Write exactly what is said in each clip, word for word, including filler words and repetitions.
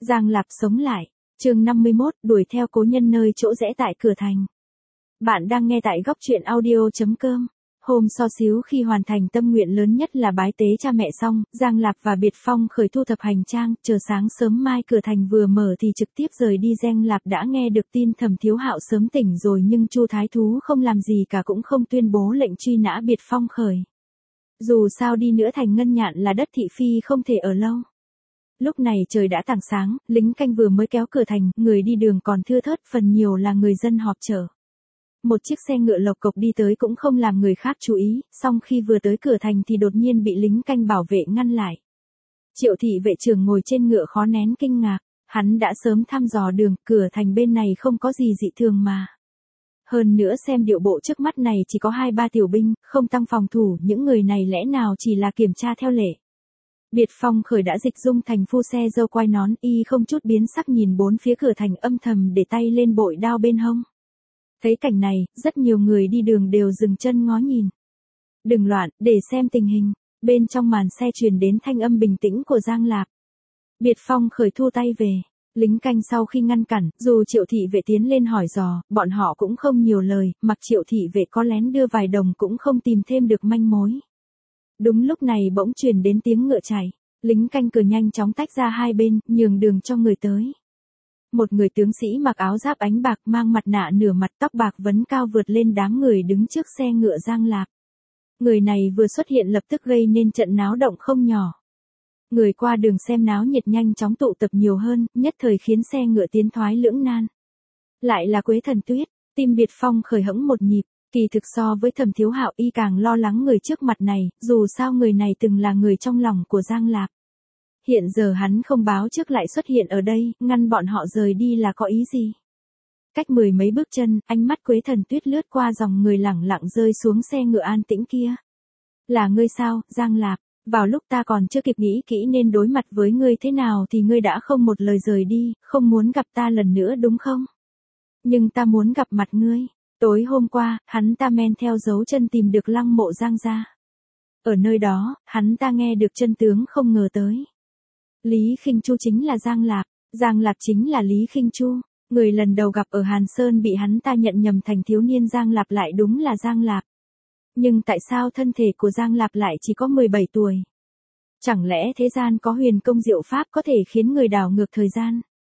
Giang Lạp sống lại. Chương năm mươi mốt, đuổi theo cố nhân nơi chỗ rẽ tại cửa thành. Bạn đang nghe tại góc truyện audio chấm com. Hôm so xíu khi hoàn thành tâm nguyện lớn nhất là bái tế cha mẹ xong, Giang Lạp và Biệt Phong khởi thu thập hành trang, chờ sáng sớm mai cửa thành vừa mở thì trực tiếp rời đi. Giang Lạp đã nghe được tin Thẩm Thiếu Hạo sớm tỉnh rồi, nhưng Chu Thái Thú không làm gì cả, cũng không tuyên bố lệnh truy nã Biệt Phong khởi. Dù sao đi nữa thành Ngân Nhạn là đất thị phi, không thể ở lâu. Lúc này trời đã tảng sáng, lính canh vừa mới kéo cửa thành, người đi đường còn thưa thớt, phần nhiều là người dân họp chợ. Một chiếc xe ngựa lộc cộc đi tới cũng không làm người khác chú ý, song khi vừa tới cửa thành thì đột nhiên bị lính canh bảo vệ ngăn lại. Triệu thị vệ trưởng ngồi trên ngựa khó nén kinh ngạc, hắn đã sớm thăm dò đường, cửa thành bên này không có gì dị thường mà. Hơn nữa xem điệu bộ trước mắt này chỉ có hai ba tiểu binh, không tăng phòng thủ, những người này lẽ nào chỉ là kiểm tra theo lệ. Biệt Phong khởi đã dịch dung thành phu xe dâu quai nón, y không chút biến sắc nhìn bốn phía cửa thành, âm thầm để tay lên bội đao bên hông. Thấy cảnh này, rất nhiều người đi đường đều dừng chân ngó nhìn. Đừng loạn, để xem tình hình. Bên trong màn xe truyền đến thanh âm bình tĩnh của Giang Lạp. Biệt Phong khởi thu tay về. Lính canh sau khi ngăn cản, dù Triệu thị vệ tiến lên hỏi dò, bọn họ cũng không nhiều lời, mặc Triệu thị vệ có lén đưa vài đồng cũng không tìm thêm được manh mối. Đúng lúc này bỗng truyền đến tiếng ngựa chạy, lính canh cửa nhanh chóng tách ra hai bên, nhường đường cho người tới. Một người tướng sĩ mặc áo giáp ánh bạc, mang mặt nạ nửa mặt, tóc bạc vấn cao vượt lên đám người đứng trước xe ngựa Giang Lạp. Người này vừa xuất hiện lập tức gây nên trận náo động không nhỏ. Người qua đường xem náo nhiệt nhanh chóng tụ tập nhiều hơn, nhất thời khiến xe ngựa tiến thoái lưỡng nan. Lại là Quế Thần Tuyết, tim Biệt Phong khởi hẫng một nhịp. Kỳ thực so với Thẩm Thiếu Hạo, y càng lo lắng người trước mặt này, dù sao người này từng là người trong lòng của Giang Lạp. Hiện giờ hắn không báo trước lại xuất hiện ở đây, ngăn bọn họ rời đi là có ý gì? Cách mười mấy bước chân, ánh mắt Quế Thần Tuyết lướt qua dòng người lẳng lặng rơi xuống xe ngựa an tĩnh kia. Là ngươi sao, Giang Lạp? Vào lúc ta còn chưa kịp nghĩ kỹ nên đối mặt với ngươi thế nào thì ngươi đã không một lời rời đi, không muốn gặp ta lần nữa đúng không? Nhưng ta muốn gặp mặt ngươi. Tối hôm qua, hắn ta men theo dấu chân tìm được lăng mộ Giang gia. Ở nơi đó, hắn ta nghe được chân tướng không ngờ tới. Lý Khinh Chu chính là Giang Lạp, Giang Lạp chính là Lý Khinh Chu. Người lần đầu gặp ở Hàn Sơn bị hắn ta nhận nhầm thành thiếu niên Giang Lạp lại đúng là Giang Lạp. Nhưng tại sao thân thể của Giang Lạp lại chỉ có mười bảy tuổi? Chẳng lẽ thế gian có huyền công diệu pháp có thể khiến người đảo ngược thời gian?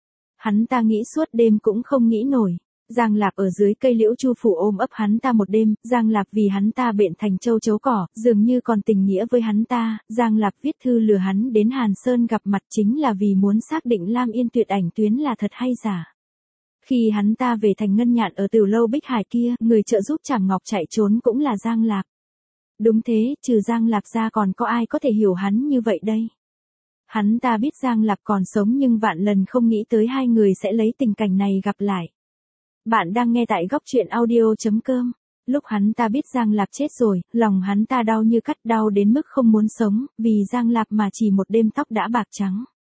Hắn ta nghĩ suốt đêm cũng không nghĩ nổi. Giang Lạp ở dưới cây liễu Chu phủ ôm ấp hắn ta một đêm, Giang Lạp vì hắn ta bệnh thành châu chấu cỏ, dường như còn tình nghĩa với hắn ta, Giang Lạp viết thư lừa hắn đến Hàn Sơn gặp mặt chính là vì muốn xác định Lam Yên Tuyệt ảnh tuyến là thật hay giả. Khi hắn ta về thành Ngân Nhạn ở Tử Lâu Bích Hải kia, người trợ giúp Trảm Ngọc chạy trốn cũng là Giang Lạp. Đúng thế, trừ Giang Lạp ra còn có ai có thể hiểu hắn như vậy đây? Hắn ta biết Giang Lạp còn sống nhưng vạn lần không nghĩ tới hai người sẽ lấy tình cảnh này gặp lại. Bạn đang nghe tại góc truyện audio chấm com. Lúc hắn ta biết Giang Lạp chết rồi, lòng hắn ta đau như cắt, đau đến mức không muốn sống, vì Giang Lạp mà chỉ một đêm tóc đã bạc trắng.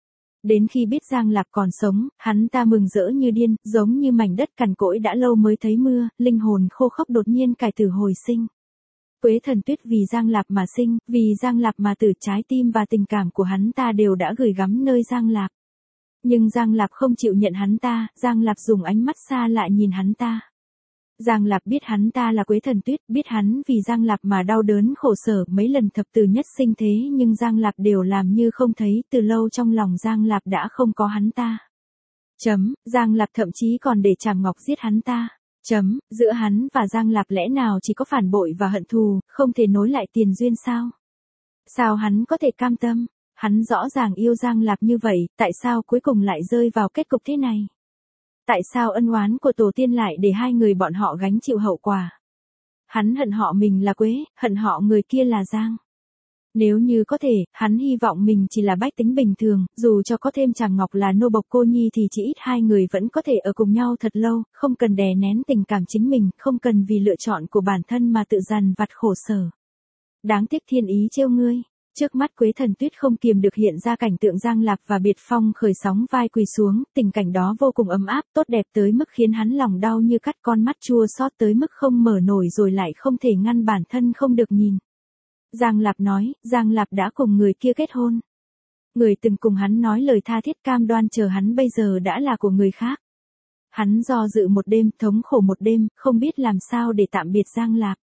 Đến khi biết Giang Lạp còn sống, hắn ta mừng rỡ như điên, giống như mảnh đất cằn cỗi đã lâu mới thấy mưa, linh hồn khô khốc đột nhiên cải tử hồi sinh. Quế Thần Tuyết vì Giang Lạp mà sinh, vì Giang Lạp mà tử, trái tim và tình cảm của hắn ta đều đã gửi gắm nơi Giang Lạp. Nhưng Giang Lạp không chịu nhận hắn ta, Giang Lạp dùng ánh mắt xa lại nhìn hắn ta. Giang Lạp biết hắn ta là Quế Thần Tuyết, biết hắn vì Giang Lạp mà đau đớn khổ sở mấy lần thập tử nhất sinh thế, nhưng Giang Lạp đều làm như không thấy, từ lâu trong lòng Giang Lạp đã không có hắn ta. Chấm, Giang Lạp thậm chí còn để Trảm Ngọc giết hắn ta. Chấm, giữa hắn và Giang Lạp lẽ nào chỉ có phản bội và hận thù, không thể nối lại tiền duyên sao? Sao hắn có thể cam tâm? Hắn rõ ràng yêu Giang Lạp như vậy, tại sao cuối cùng lại rơi vào kết cục thế này? Tại sao ân oán của tổ tiên lại để hai người bọn họ gánh chịu hậu quả? Hắn hận họ mình là Quế, hận họ người kia là Giang. Nếu như có thể, hắn hy vọng mình chỉ là bách tính bình thường, dù cho có thêm Trảm Ngọc là nô bộc cô nhi thì chỉ ít hai người vẫn có thể ở cùng nhau thật lâu, không cần đè nén tình cảm chính mình, không cần vì lựa chọn của bản thân mà tự dằn vặt khổ sở. Đáng tiếc thiên ý trêu ngươi. Trước mắt Quế Thần Tuyết không kiềm được hiện ra cảnh tượng Giang Lạp và Biệt Phong khởi sóng vai quỳ xuống, tình cảnh đó vô cùng ấm áp, tốt đẹp tới mức khiến hắn lòng đau như cắt, con mắt chua xót tới mức không mở nổi rồi lại không thể ngăn bản thân không được nhìn. Giang Lạp nói, Giang Lạp đã cùng người kia kết hôn. Người từng cùng hắn nói lời tha thiết cam đoan chờ hắn bây giờ đã là của người khác. Hắn do dự một đêm, thống khổ một đêm, không biết làm sao để tạm biệt Giang Lạp.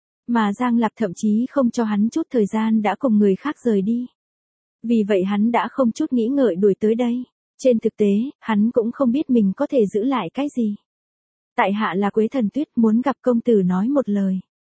Mà Giang Lạp thậm chí không cho hắn chút thời gian đã cùng người khác rời đi. Vì vậy hắn đã không chút nghĩ ngợi đuổi tới đây. Trên thực tế, hắn cũng không biết mình có thể giữ lại cái gì. Tại hạ là Quế Thần Tuyết, muốn gặp công tử nói một lời.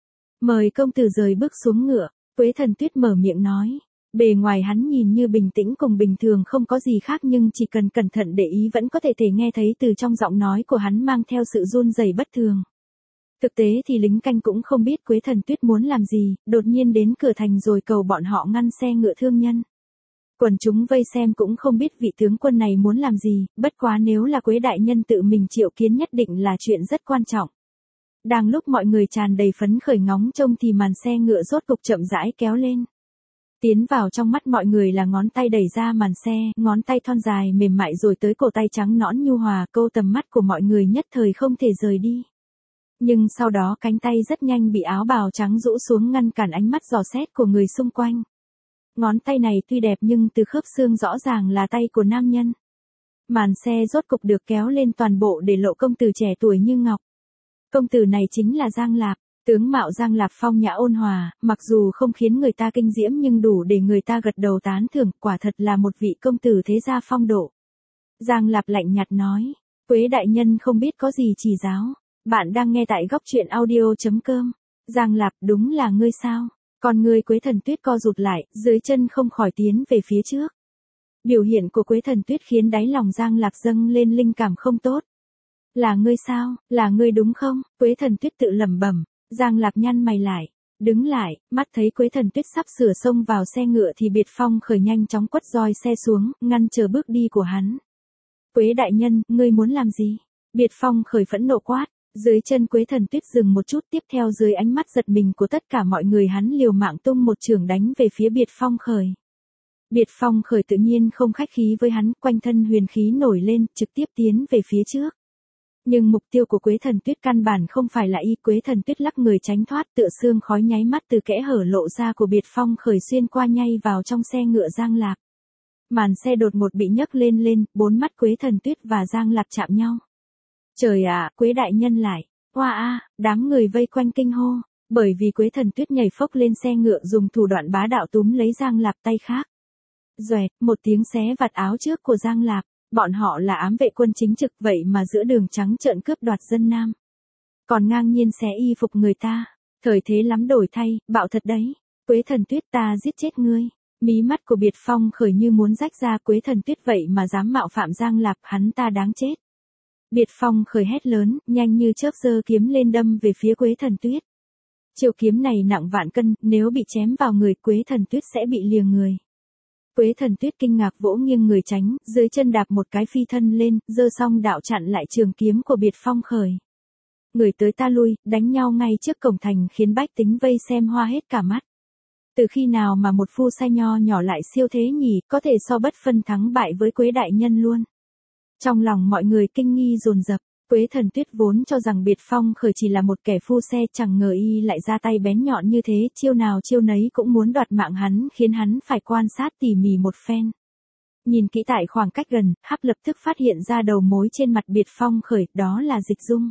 Mời công tử rời bước xuống ngựa. Quế Thần Tuyết mở miệng nói. Bề ngoài hắn nhìn như bình tĩnh cùng bình thường không có gì khác, nhưng chỉ cần cẩn thận để ý vẫn có thể thể nghe thấy từ trong giọng nói của hắn mang theo sự run rẩy bất thường. Thực tế thì lính canh cũng không biết Quế Thần Tuyết muốn làm gì, đột nhiên đến cửa thành rồi cầu bọn họ ngăn xe ngựa thương nhân. Quần chúng vây xem cũng không biết vị tướng quân này muốn làm gì, bất quá nếu là Quế đại nhân tự mình triệu kiến nhất định là chuyện rất quan trọng. Đang lúc mọi người tràn đầy phấn khởi ngóng trông thì màn xe ngựa rốt cục chậm rãi kéo lên. Tiến vào trong mắt mọi người là ngón tay đẩy ra màn xe, ngón tay thon dài mềm mại rồi tới cổ tay trắng nõn nhu hòa, câu tầm mắt của mọi người nhất thời không thể rời đi. Nhưng sau đó cánh tay rất nhanh bị áo bào trắng rũ xuống ngăn cản ánh mắt dò xét của người xung quanh. Ngón tay này tuy đẹp nhưng từ khớp xương rõ ràng là tay của nam nhân. Màn xe rốt cục được kéo lên toàn bộ để lộ công tử trẻ tuổi như ngọc. Công tử này chính là Giang Lạp. Tướng mạo Giang Lạp phong nhã ôn hòa, mặc dù không khiến người ta kinh diễm nhưng đủ để người ta gật đầu tán thưởng, quả thật là một vị công tử thế gia phong độ. Giang Lạp lạnh nhạt nói, Quế đại nhân không biết có gì chỉ giáo. Bạn đang nghe tại góc truyện audio chấm com. Giang Lạp, đúng là ngươi sao? Còn ngươi Quế Thần Tuyết co rụt lại, dưới chân không khỏi tiến về phía trước. Biểu hiện của Quế Thần Tuyết khiến đáy lòng Giang Lạp dâng lên linh cảm không tốt. Là ngươi sao? Là ngươi đúng không? Quế Thần Tuyết tự lẩm bẩm. Giang Lạp nhăn mày lại, đứng lại, mắt thấy Quế Thần Tuyết sắp sửa xông vào xe ngựa thì Biệt Phong khởi nhanh chóng quất roi xe xuống, ngăn chờ bước đi của hắn. Quế đại nhân, ngươi muốn làm gì? Biệt Phong khởi phẫn nộ quát, dưới chân Quế Thần Tuyết dừng một chút, tiếp theo dưới ánh mắt giật mình của tất cả mọi người hắn liều mạng tung một chưởng đánh về phía Biệt Phong khởi. Biệt Phong khởi tự nhiên không khách khí với hắn, quanh thân huyền khí nổi lên, trực tiếp tiến về phía trước. Nhưng mục tiêu của Quế Thần Tuyết căn bản không phải là y. Quế Thần Tuyết lắc người tránh thoát, tựa xương khói nháy mắt từ kẽ hở lộ ra của Biệt Phong khởi xuyên qua nhay vào trong xe ngựa Giang Lạp. Màn xe đột ngột bị nhấc lên lên, bốn mắt Quế Thần Tuyết và Giang Lạp chạm nhau. Trời ạ, Quế đại nhân lại, oa a, đám người vây quanh kinh hô, bởi vì Quế Thần Tuyết nhảy phốc lên xe ngựa dùng thủ đoạn bá đạo túm lấy Giang Lạp tay khác. Doẹt, một tiếng xé vạt áo trước của Giang Lạp. Bọn họ là ám vệ quân chính trực, vậy mà giữa đường trắng trợn cướp đoạt dân nam. Còn ngang nhiên xé y phục người ta. Thời thế lắm đổi thay, bạo thật đấy. Quế Thần Tuyết, ta giết chết ngươi. Mí mắt của Biệt Phong khởi như muốn rách ra. Quế Thần Tuyết vậy mà dám mạo phạm Giang Lạp, hắn ta đáng chết. Biệt Phong khởi hét lớn, nhanh như chớp giơ kiếm lên đâm về phía Quế Thần Tuyết. Chiêu kiếm này nặng vạn cân, nếu bị chém vào người Quế Thần Tuyết sẽ bị lìa người. Quế Thần Tuyết kinh ngạc vỗ nghiêng người tránh, dưới chân đạp một cái phi thân lên, giơ song đạo chặn lại trường kiếm của Biệt Phong khởi. Người tới ta lui, đánh nhau ngay trước cổng thành khiến bách tính vây xem hoa hết cả mắt. Từ khi nào mà một phu sai nho nhỏ lại siêu thế nhỉ, có thể so bất phân thắng bại với Quế đại nhân luôn. Trong lòng mọi người kinh nghi dồn dập. Quế Thần Tuyết vốn cho rằng Biệt Phong khởi chỉ là một kẻ phu xe, chẳng ngờ y lại ra tay bén nhọn như thế, chiêu nào chiêu nấy cũng muốn đoạt mạng hắn, khiến hắn phải quan sát tỉ mỉ một phen. Nhìn kỹ tại khoảng cách gần, Hắc lập tức phát hiện ra đầu mối trên mặt Biệt Phong khởi, đó là Dịch Dung.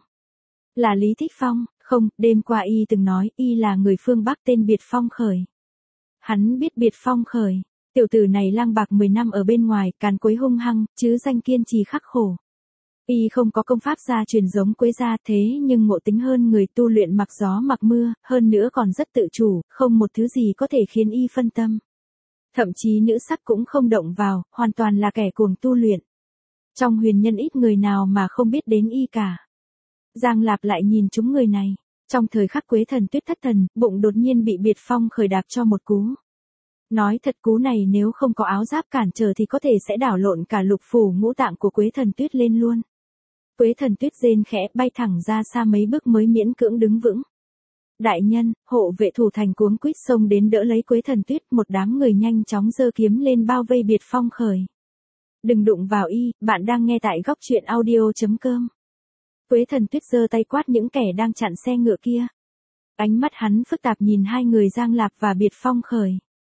Là Lý Thích Phong, không, đêm qua y từng nói y là người phương Bắc tên Biệt Phong khởi. Hắn biết Biệt Phong khởi, tiểu tử này lang bạc mười năm ở bên ngoài, càn quấy hung hăng, chứ danh kiên trì khắc khổ. Y không có công pháp gia truyền giống Quế gia, thế nhưng ngộ tính hơn người, tu luyện mặc gió mặc mưa, hơn nữa còn rất tự chủ, không một thứ gì có thể khiến y phân tâm. Thậm chí nữ sắc cũng không động vào, hoàn toàn là kẻ cuồng tu luyện. Trong huyền nhân ít người nào mà không biết đến y cả. Giang Lạp lại nhìn chúng người này. Trong thời khắc Quế Thần Tuyết thất thần, bụng đột nhiên bị Biệt Phong khởi đạp cho một cú. Nói thật, cú này nếu không có áo giáp cản trở thì có thể sẽ đảo lộn cả lục phủ ngũ tạng của Quế Thần Tuyết lên luôn. Quế Thần Tuyết rên khẽ, bay thẳng ra xa mấy bước mới miễn cưỡng đứng vững. Đại nhân, hộ vệ thủ thành cuống quýt xông đến đỡ lấy Quế Thần Tuyết, một đám người nhanh chóng giơ kiếm lên bao vây Biệt Phong khởi. Đừng đụng vào y, bạn đang nghe tại góc truyện audio chấm com. Quế Thần Tuyết giơ tay quát những kẻ đang chặn xe ngựa kia. Ánh mắt hắn phức tạp nhìn hai người Giang Lạp và Biệt Phong khởi.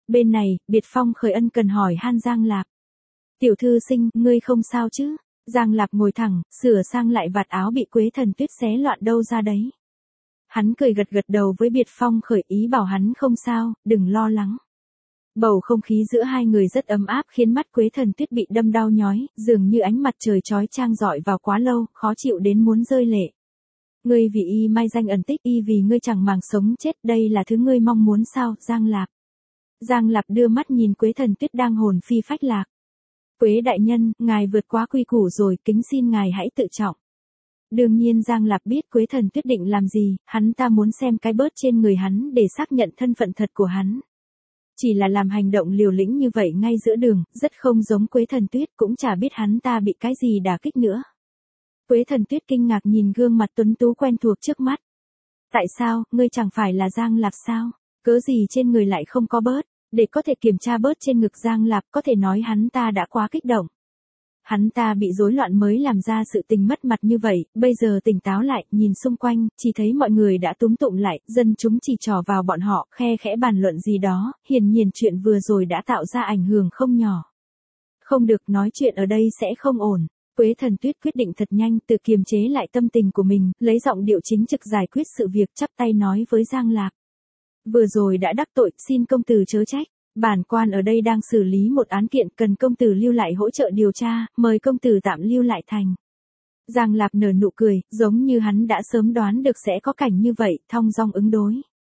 Bên này, Biệt Phong khởi ân cần hỏi han Giang Lạp. Tiểu thư sinh, ngươi không sao chứ? Giang Lạp ngồi thẳng, sửa sang lại vạt áo bị Quế Thần Tuyết xé loạn đâu ra đấy. Hắn cười gật gật đầu với Biệt Phong khởi, ý bảo hắn không sao, đừng lo lắng. Bầu không khí giữa hai người rất ấm áp khiến mắt Quế Thần Tuyết bị đâm đau nhói, dường như ánh mặt trời chói chang rọi vào quá lâu, khó chịu đến muốn rơi lệ. Ngươi vì y mai danh ẩn tích, y vì ngươi chẳng màng sống chết, đây là thứ ngươi mong muốn sao, Giang Lạp? Giang Lạp đưa mắt nhìn Quế Thần Tuyết đang hồn phi phách lạc. Quế đại nhân, ngài vượt quá quy củ rồi, kính xin ngài hãy tự trọng. Đương nhiên Giang Lạp biết Quế Thần Tuyết định làm gì, hắn ta muốn xem cái bớt trên người hắn để xác nhận thân phận thật của hắn. Chỉ là làm hành động liều lĩnh như vậy ngay giữa đường, rất không giống Quế Thần Tuyết, cũng chả biết hắn ta bị cái gì đả kích nữa. Quế Thần Tuyết kinh ngạc nhìn gương mặt tuấn tú quen thuộc trước mắt. Tại sao, ngươi chẳng phải là Giang Lạp sao? Cớ gì trên người lại không có bớt? Để có thể kiểm tra bớt trên ngực Giang Lạp, có thể nói hắn ta đã quá kích động. Hắn ta bị rối loạn mới làm ra sự tình mất mặt như vậy, bây giờ tỉnh táo lại, nhìn xung quanh, chỉ thấy mọi người đã túm tụm lại, dân chúng chỉ trò vào bọn họ, khe khẽ bàn luận gì đó, hiển nhiên chuyện vừa rồi đã tạo ra ảnh hưởng không nhỏ. Không được, nói chuyện ở đây sẽ không ổn. Quế Thần Tuyết quyết định thật nhanh, tự kiềm chế lại tâm tình của mình, lấy giọng điệu chính trực giải quyết sự việc, chắp tay nói với Giang Lạp. Vừa rồi đã đắc tội, xin công tử chớ trách. Bản quan ở đây đang xử lý một án kiện, cần công tử lưu lại hỗ trợ điều tra, mời công tử tạm lưu lại thành. Giang Lạp nở nụ cười, giống như hắn đã sớm đoán được sẽ có cảnh như vậy, thong dong ứng đối.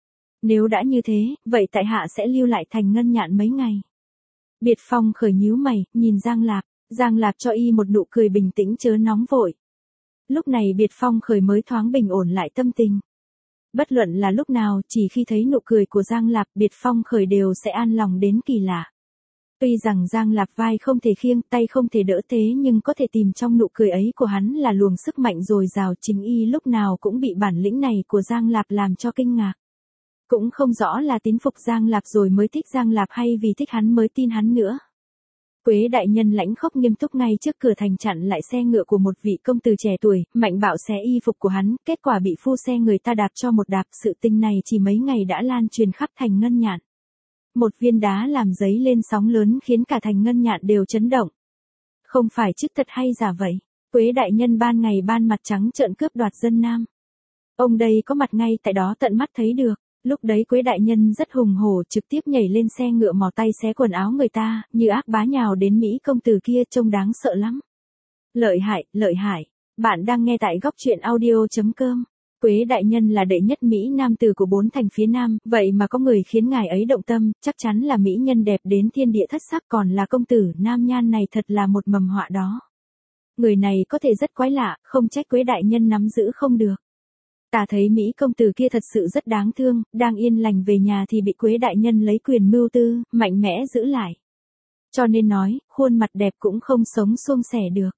Nếu đã như thế, vậy tại hạ sẽ lưu lại thành Ngân Nhạn mấy ngày. Biệt Phong khởi nhíu mày, nhìn Giang Lạp. Giang Lạp cho y một nụ cười bình tĩnh chớ nóng vội. Lúc này Biệt Phong khởi mới thoáng bình ổn lại tâm tình. Bất luận là lúc nào, chỉ khi thấy nụ cười của Giang Lạp, Biệt Phong khởi đều sẽ an lòng đến kỳ lạ. Tuy rằng Giang Lạp vai không thể khiêng, tay không thể đỡ thế nhưng có thể tìm trong nụ cười ấy của hắn là luồng sức mạnh dồi dào, chính y lúc nào cũng bị bản lĩnh này của Giang Lạp làm cho kinh ngạc. Cũng không rõ là tín phục Giang Lạp rồi mới thích Giang Lạp hay vì thích hắn mới tin hắn nữa. Quế đại nhân lãnh khốc nghiêm túc ngay trước cửa thành chặn lại xe ngựa của một vị công tử trẻ tuổi, mạnh bạo xé y phục của hắn, kết quả bị phu xe người ta đạp cho một đạp, sự tình này chỉ mấy ngày đã lan truyền khắp thành Ngân Nhạn. Một viên đá làm dấy lên sóng lớn khiến cả thành Ngân Nhạn đều chấn động. Không phải chứ, thật hay giả vậy? Quế đại nhân ban ngày ban mặt trắng trợn cướp đoạt dân nam. Ông đây có mặt ngay tại đó tận mắt thấy được. Lúc đấy Quế đại nhân rất hùng hổ, trực tiếp nhảy lên xe ngựa mò tay xé quần áo người ta, như ác bá nhào đến Mỹ công tử kia, trông đáng sợ lắm. Lợi hại, lợi hại. Bạn đang nghe tại góc truyện audio chấm com. Quế đại nhân là đệ nhất Mỹ nam tử của bốn thành phía Nam, vậy mà có người khiến ngài ấy động tâm, chắc chắn là mỹ nhân đẹp đến thiên địa thất sắc, còn là công tử nam nhan này thật là một mầm họa đó. Người này có thể rất quái lạ, không trách Quế đại nhân nắm giữ không được. Ta thấy Mỹ công tử kia thật sự rất đáng thương, đang yên lành về nhà thì bị Quế đại nhân lấy quyền mưu tư, mạnh mẽ giữ lại. Cho nên nói, khuôn mặt đẹp cũng không sống suôn sẻ được.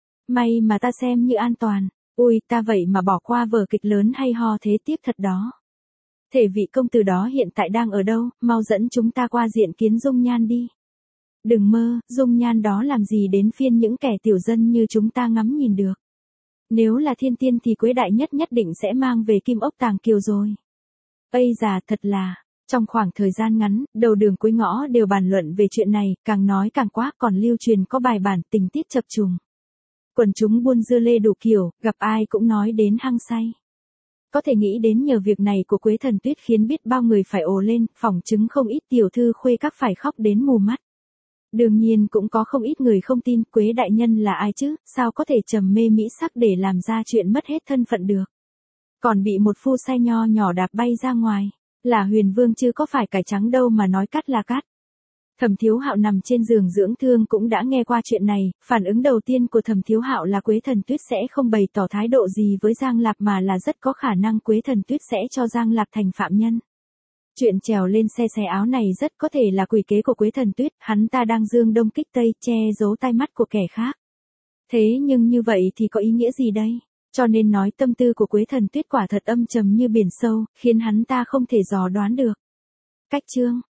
May mà ta xem như an toàn. Ui, ta vậy mà bỏ qua vở kịch lớn hay ho thế, tiếc thật đó. Thể vị công tử đó hiện tại đang ở đâu, mau dẫn chúng ta qua diện kiến dung nhan đi. Đừng mơ, dung nhan đó làm gì đến phiên những kẻ tiểu dân như chúng ta ngắm nhìn được. Nếu là thiên tiên thì Quế đại nhất nhất định sẽ mang về Kim Ốc Tàng Kiều rồi. Ây già, thật là, trong khoảng thời gian ngắn, đầu đường cuối ngõ đều bàn luận về chuyện này, càng nói càng quá, còn lưu truyền có bài bản tình tiết chập trùng. Quần chúng buôn dưa lê đủ kiểu, gặp ai cũng nói đến hăng say. Có thể nghĩ đến nhờ việc này của Quế Thần Tuyết khiến biết bao người phải ồ lên, phỏng chứng không ít tiểu thư khuê các phải khóc đến mù mắt. Đương nhiên cũng có không ít người không tin Quế đại nhân là ai chứ, sao có thể trầm mê mỹ sắc để làm ra chuyện mất hết thân phận được. Còn bị một phu say nho nhỏ đạp bay ra ngoài, là Huyền Vương chứ có phải cải trắng đâu mà nói cắt là cắt. Thẩm Thiếu Hạo nằm trên giường dưỡng thương cũng đã nghe qua chuyện này, phản ứng đầu tiên của Thẩm Thiếu Hạo là Quế Thần Tuyết sẽ không bày tỏ thái độ gì với Giang Lạp mà là rất có khả năng Quế Thần Tuyết sẽ cho Giang Lạp thành phạm nhân. Chuyện trèo lên xe xé áo này rất có thể là quỷ kế của Quế Thần Tuyết, hắn ta đang dương đông kích tây, che giấu tai mắt của kẻ khác. Thế nhưng như vậy thì có ý nghĩa gì đây? Cho nên nói tâm tư của Quế Thần Tuyết quả thật âm trầm như biển sâu, khiến hắn ta không thể dò đoán được. Cách chương